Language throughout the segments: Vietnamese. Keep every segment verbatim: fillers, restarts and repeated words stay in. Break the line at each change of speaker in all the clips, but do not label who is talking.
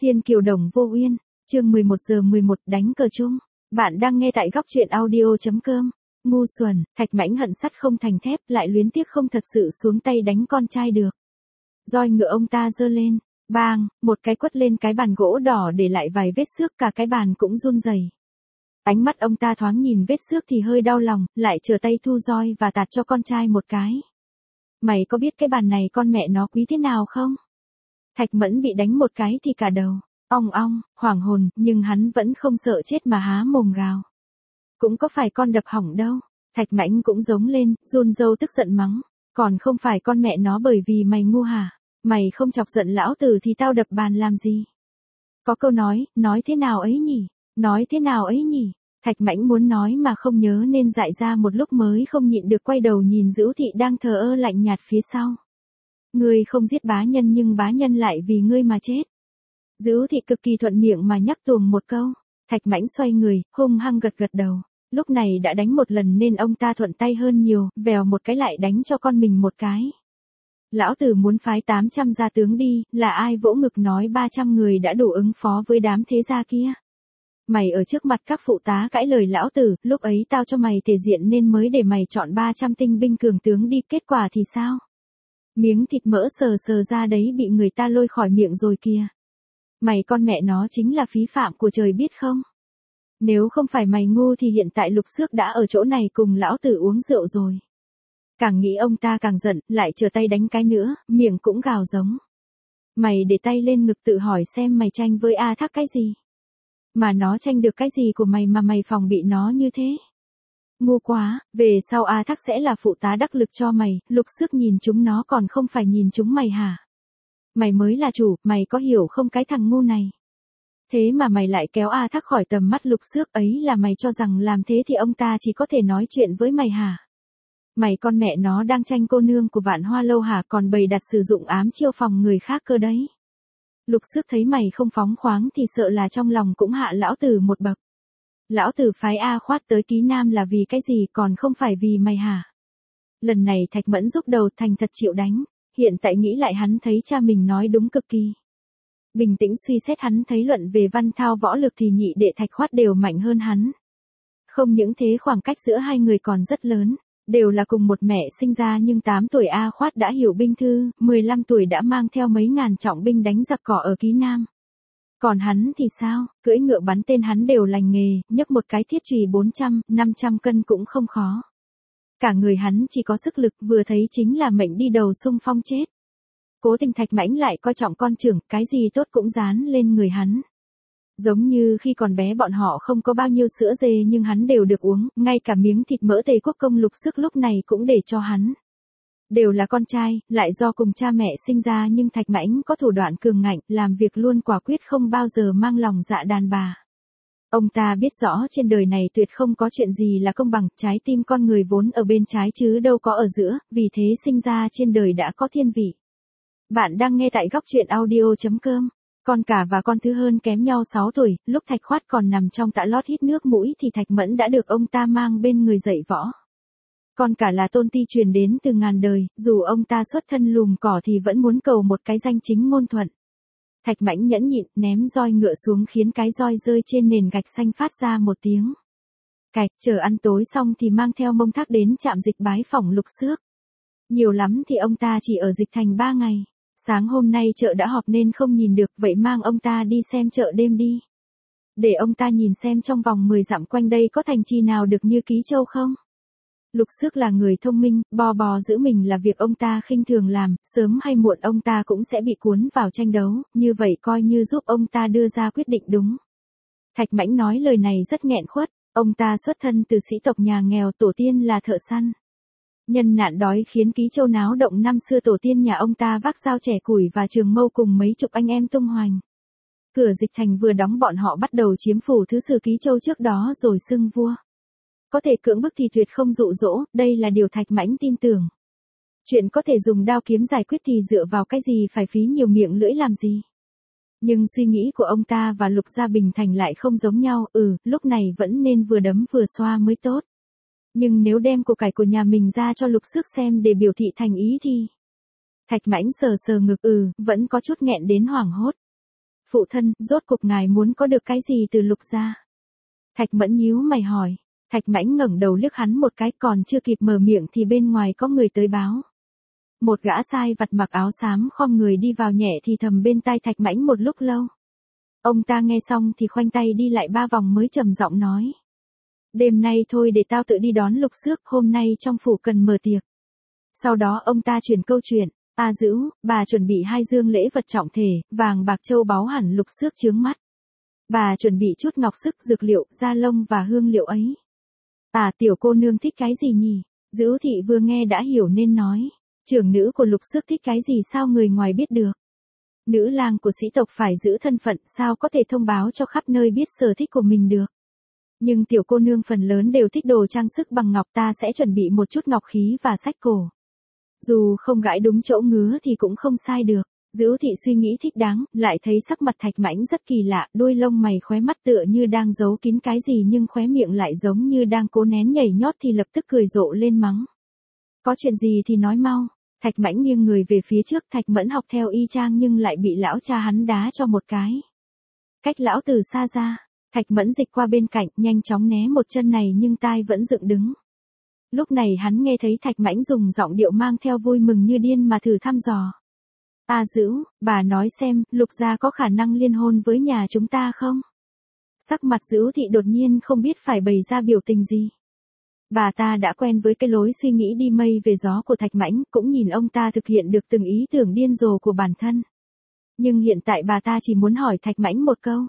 Thiên Kiều Đồng Vô Uyên, chương mười một giờ mười một đánh cờ chung. Bạn đang nghe tại góc truyện audio chấm com. Ngu xuẩn, Thạch Mãnh hận sắt không thành thép, lại luyến tiếc không thật sự xuống tay đánh con trai được. Roi ngựa ông ta giơ lên, bang, một cái quất lên cái bàn gỗ đỏ để lại vài vết xước, cả cái bàn cũng run rẩy. Ánh mắt ông ta thoáng nhìn vết xước thì hơi đau lòng, lại trở tay thu roi và tạt cho con trai một cái. Mày có biết cái bàn này con mẹ nó quý thế nào không? Thạch Mẫn bị đánh một cái thì cả đầu, ong ong, hoảng hồn, nhưng hắn vẫn không sợ chết mà há mồm gào. Cũng có phải con đập hỏng đâu. Thạch Mãnh cũng giống lên, run râu tức giận mắng. Còn không phải con mẹ nó bởi vì mày ngu hả? Mày không chọc giận lão tử thì tao đập bàn làm gì? Có câu nói, nói thế nào ấy nhỉ? Nói thế nào ấy nhỉ? Thạch Mãnh muốn nói mà không nhớ nên dại ra một lúc mới không nhịn được quay đầu nhìn Dữu Thị đang thờ ơ lạnh nhạt phía sau. Ngươi không giết bá nhân nhưng bá nhân lại vì ngươi mà chết. Dữu Thị cực kỳ thuận miệng mà nhắc tuồng một câu. Thạch Mãnh xoay người, hung hăng gật gật đầu. Lúc này đã đánh một lần nên ông ta thuận tay hơn nhiều, vèo một cái lại đánh cho con mình một cái. Lão tử muốn phái tám trăm gia tướng đi, là ai vỗ ngực nói ba trăm người đã đủ ứng phó với đám thế gia kia. Mày ở trước mặt các phụ tá cãi lời lão tử, lúc ấy tao cho mày thể diện nên mới để mày chọn ba trăm tinh binh cường tướng đi, kết quả thì sao? Miếng thịt mỡ sờ sờ ra đấy bị người ta lôi khỏi miệng rồi kìa. Mày con mẹ nó chính là phí phạm của trời biết không? Nếu không phải mày ngu thì hiện tại Lục Xước đã ở chỗ này cùng lão tử uống rượu rồi. Càng nghĩ ông ta càng giận, lại trở tay đánh cái nữa, miệng cũng gào giống. Mày để tay lên ngực tự hỏi xem mày tranh với A Thác cái gì? Mà nó tranh được cái gì của mày mà mày phòng bị nó như thế? Ngu quá, về sau A Thác sẽ là phụ tá đắc lực cho mày, Lục Xước nhìn chúng nó còn không phải nhìn chúng mày hả? Mày mới là chủ, mày có hiểu không cái thằng ngu này? Thế mà mày lại kéo A Thác khỏi tầm mắt Lục Xước, ấy là mày cho rằng làm thế thì ông ta chỉ có thể nói chuyện với mày hả? Mày con mẹ nó đang tranh cô nương của Vạn Hoa Lâu hả, còn bày đặt sử dụng ám chiêu phòng người khác cơ đấy. Lục Xước thấy mày không phóng khoáng thì sợ là trong lòng cũng hạ lão tử một bậc. Lão tử phái A Khoát tới Ký Nam là vì cái gì, còn không phải vì mày hả? Lần này Thạch Mẫn rút đầu thành thật chịu đánh, hiện tại nghĩ lại hắn thấy cha mình nói đúng cực kỳ. Bình tĩnh suy xét hắn thấy luận về văn thao võ lực thì nhị đệ Thạch Khoát đều mạnh hơn hắn. Không những thế khoảng cách giữa hai người còn rất lớn, đều là cùng một mẹ sinh ra nhưng tám tuổi A Khoát đã hiểu binh thư, mười lăm tuổi đã mang theo mấy ngàn trọng binh đánh giặc cỏ ở Ký Nam. Còn hắn thì sao, cưỡi ngựa bắn tên hắn đều lành nghề, nhấc một cái thiết chùy bốn trăm, năm trăm cân cũng không khó. Cả người hắn chỉ có sức lực, vừa thấy chính là mệnh đi đầu xung phong chết. Cố Tình Thạch Mãnh lại coi trọng con trưởng, cái gì tốt cũng dán lên người hắn. Giống như khi còn bé bọn họ không có bao nhiêu sữa dê nhưng hắn đều được uống, ngay cả miếng thịt mỡ Tề Quốc công Lục Xước lúc này cũng để cho hắn. Đều là con trai, lại do cùng cha mẹ sinh ra nhưng Thạch Mãnh có thủ đoạn cường ngạnh, làm việc luôn quả quyết không bao giờ mang lòng dạ đàn bà. Ông ta biết rõ trên đời này tuyệt không có chuyện gì là công bằng, trái tim con người vốn ở bên trái chứ đâu có ở giữa, vì thế sinh ra trên đời đã có thiên vị. Bạn đang nghe tại góc truyện audio chấm com. Con cả và con thứ hơn kém nhau sáu tuổi, lúc Thạch Khoát còn nằm trong tạ lót hít nước mũi thì Thạch Mẫn đã được ông ta mang bên người dạy võ. Con cả là tôn ti truyền đến từ ngàn đời, dù ông ta xuất thân lùm cỏ thì vẫn muốn cầu một cái danh chính ngôn thuận. Thạch Mãnh nhẫn nhịn, ném roi ngựa xuống khiến cái roi rơi trên nền gạch xanh phát ra một tiếng cạch, chờ ăn tối xong thì mang theo Mông Thác đến trạm dịch bái phỏng Lục Xước. Nhiều lắm thì ông ta chỉ ở dịch thành ba ngày. Sáng hôm nay chợ đã họp nên không nhìn được, vậy mang ông ta đi xem chợ đêm đi. Để ông ta nhìn xem trong vòng mười dặm quanh đây có thành trì nào được như Ký Châu không? Lục Xước là người thông minh, bò bò giữ mình là việc ông ta khinh thường làm, sớm hay muộn ông ta cũng sẽ bị cuốn vào tranh đấu, như vậy coi như giúp ông ta đưa ra quyết định đúng. Thạch Mãnh nói lời này rất nghẹn khuất, ông ta xuất thân từ sĩ tộc nhà nghèo, tổ tiên là thợ săn. Nhân nạn đói khiến Ký Châu náo động, năm xưa tổ tiên nhà ông ta vác dao chẻ củi và trường mâu cùng mấy chục anh em tung hoành. Cửa dịch thành vừa đóng bọn họ bắt đầu chiếm phủ thứ sử Ký Châu trước đó rồi xưng vua. Có thể cưỡng bức thì tuyệt không dụ dỗ, đây là điều Thạch Mãnh tin tưởng. Chuyện có thể dùng đao kiếm giải quyết thì dựa vào cái gì phải phí nhiều miệng lưỡi làm gì. Nhưng suy nghĩ của ông ta và Lục Gia Bình Thành lại không giống nhau, ừ, lúc này vẫn nên vừa đấm vừa xoa mới tốt. Nhưng nếu đem của cải của nhà mình ra cho Lục Xước xem để biểu thị thành ý thì... Thạch Mãnh sờ sờ ngực, ừ, vẫn có chút nghẹn đến hoảng hốt. Phụ thân, rốt cục ngài muốn có được cái gì từ Lục gia? Thạch Mẫn nhíu mày hỏi. Thạch Mãnh ngẩng đầu liếc hắn một cái, còn chưa kịp mở miệng thì bên ngoài có người tới báo. Một gã sai vặt mặc áo xám khom người đi vào nhẹ thì thầm bên tai Thạch Mãnh một lúc lâu. Ông ta nghe xong thì khoanh tay đi lại ba vòng mới trầm giọng nói. Đêm nay thôi để tao tự đi đón Lục Xước, hôm nay trong phủ cần mở tiệc. Sau đó ông ta chuyển câu chuyện. A Dữ, bà chuẩn bị hai dương lễ vật trọng thể, vàng bạc châu báu hẳn Lục Xước chướng mắt. Bà chuẩn bị chút ngọc sức, dược liệu, da lông và hương liệu ấy. À, tiểu cô nương thích cái gì nhỉ? Dữ thị vừa nghe đã hiểu nên nói. Trưởng nữ của Lục Xước thích cái gì sao người ngoài biết được? Nữ lang của sĩ tộc phải giữ thân phận, sao có thể thông báo cho khắp nơi biết sở thích của mình được? Nhưng tiểu cô nương phần lớn đều thích đồ trang sức bằng ngọc, ta sẽ chuẩn bị một chút ngọc khí và sách cổ. Dù không gãi đúng chỗ ngứa thì cũng không sai được. Dữ thị suy nghĩ thích đáng, lại thấy sắc mặt Thạch Mãnh rất kỳ lạ, đôi lông mày khóe mắt tựa như đang giấu kín cái gì nhưng khóe miệng lại giống như đang cố nén nhảy nhót thì lập tức cười rộ lên mắng. Có chuyện gì thì nói mau. Thạch Mãnh nghiêng người về phía trước, Thạch Mẫn học theo y chang nhưng lại bị lão cha hắn đá cho một cái. Cách lão từ xa ra, Thạch Mẫn dịch qua bên cạnh, nhanh chóng né một chân này nhưng tai vẫn dựng đứng. Lúc này hắn nghe thấy Thạch Mãnh dùng giọng điệu mang theo vui mừng như điên mà thử thăm dò. A Dữ, bà nói xem, Lục gia có khả năng liên hôn với nhà chúng ta không? Sắc mặt Dữ thị đột nhiên không biết phải bày ra biểu tình gì. Bà ta đã quen với cái lối suy nghĩ đi mây về gió của Thạch Mãnh, cũng nhìn ông ta thực hiện được từng ý tưởng điên rồ của bản thân. Nhưng hiện tại bà ta chỉ muốn hỏi Thạch Mãnh một câu.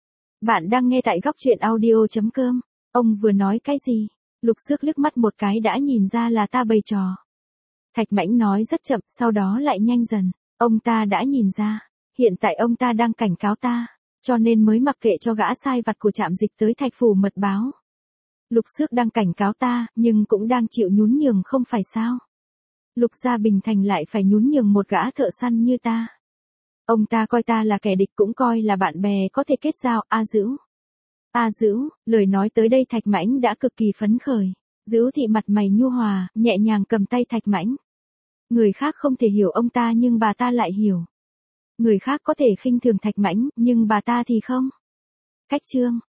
Bạn đang nghe tại góc truyện audio chấm com. Ông vừa nói cái gì? Lục Xước liếc mắt một cái đã nhìn ra là ta bày trò. Thạch Mãnh nói rất chậm, sau đó lại nhanh dần. Ông ta đã nhìn ra, hiện tại ông ta đang cảnh cáo ta, cho nên mới mặc kệ cho gã sai vặt của Trạm Dịch tới Thạch phủ mật báo. Lục Xước đang cảnh cáo ta, nhưng cũng đang chịu nhún nhường không phải sao? Lục gia Bình Thành lại phải nhún nhường một gã thợ săn như ta. Ông ta coi ta là kẻ địch cũng coi là bạn bè có thể kết giao. A Dữ. A Dữ, lời nói tới đây Thạch Mãnh đã cực kỳ phấn khởi. Dữ thị mặt mày nhu hòa, nhẹ nhàng cầm tay Thạch Mãnh. Người khác không thể hiểu ông ta nhưng bà ta lại hiểu. Người khác có thể khinh thường Thạch Mãnh, nhưng bà ta thì không. Cách chương.